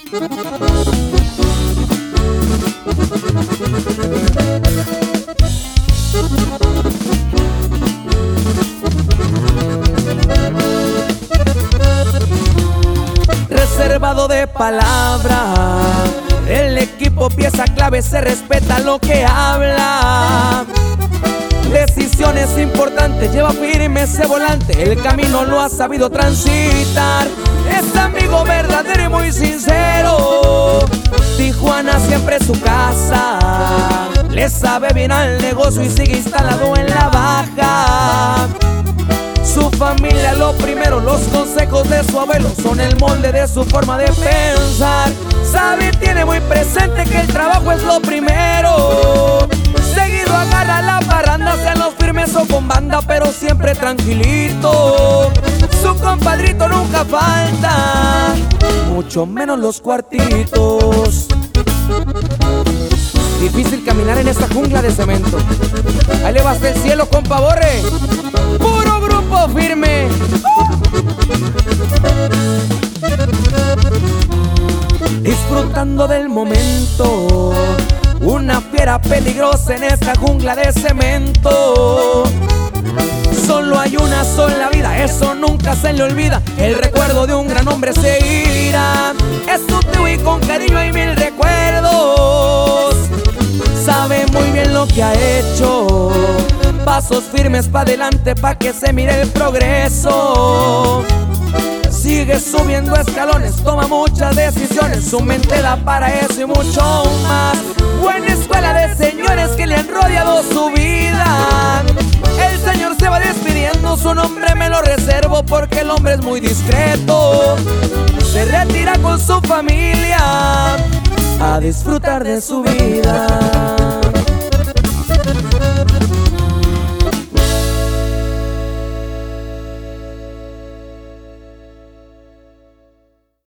Reservado de palabra, el equipo pieza clave, se respeta lo que habla. Decisiones importantes, lleva firme ese volante, el camino lo ha sabido transitar. Es amigo verdadero y muy sincero, Tijuana siempre es su casa. Le sabe bien al negocio y sigue instalado en la baja. Su familia lo primero, los consejos de su abuelo son el molde de su forma de pensar. Sabe, tiene muy presente que el trabajo es lo primero. Seguido agarra la parranda, sean los firmes o con banda, pero siempre tranquilito. Su compadrito nunca falta, mucho menos los cuartitos. Difícil caminar en esta jungla de cemento. Ahí le va hasta el cielo, compa Borre. Puro grupo firme. Disfrutando del momento, una fiera peligrosa en esta jungla de cemento. Solo hay una sola vida, eso nunca se le olvida. El recuerdo de un gran hombre seguirá. Es su tío y con cariño hay mil recuerdos. Sabe muy bien lo que ha hecho, pasos firmes pa' adelante pa' que se mire el progreso. Sigue subiendo escalones, toma muchas decisiones, su mente da para eso y mucho más. Buena escuela de señores que le han rodeado su vida. El señor se va despidiendo, su nombre me lo reservo porque el hombre es muy discreto. Se retira con su familia a disfrutar de su vida.